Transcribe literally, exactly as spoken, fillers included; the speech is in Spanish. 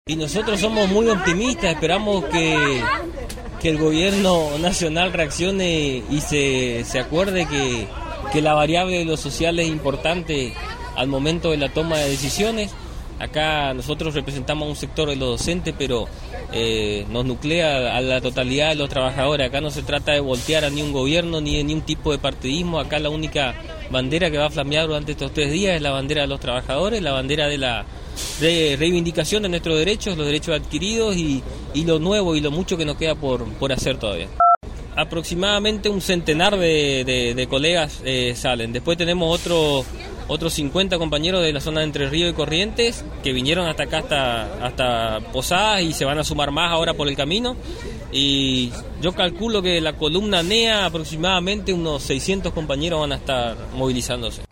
Y nosotros somos muy optimistas, esperamos que, que el gobierno nacional reaccione y se, se acuerde que, que la variable de lo social es importante al momento de la toma de decisiones. Acá nosotros representamos un sector de los docentes, pero eh, nos nuclea a la totalidad de los trabajadores. Acá no se trata de voltear a ni un gobierno ni de ni un tipo de partidismo. Acá la única bandera que va a flamear durante estos tres días es la bandera de los trabajadores, la bandera de la de reivindicación de nuestros derechos, los derechos adquiridos y, y lo nuevo y lo mucho que nos queda por, por hacer todavía. Aproximadamente un centenar de, de, de colegas eh, salen. Después tenemos otro, otros cincuenta compañeros de la zona de Entre Ríos y Corrientes que vinieron hasta acá, hasta, hasta Posadas, y se van a sumar más ahora por el camino. Y yo calculo que la columna N E A aproximadamente unos seiscientos compañeros van a estar movilizándose.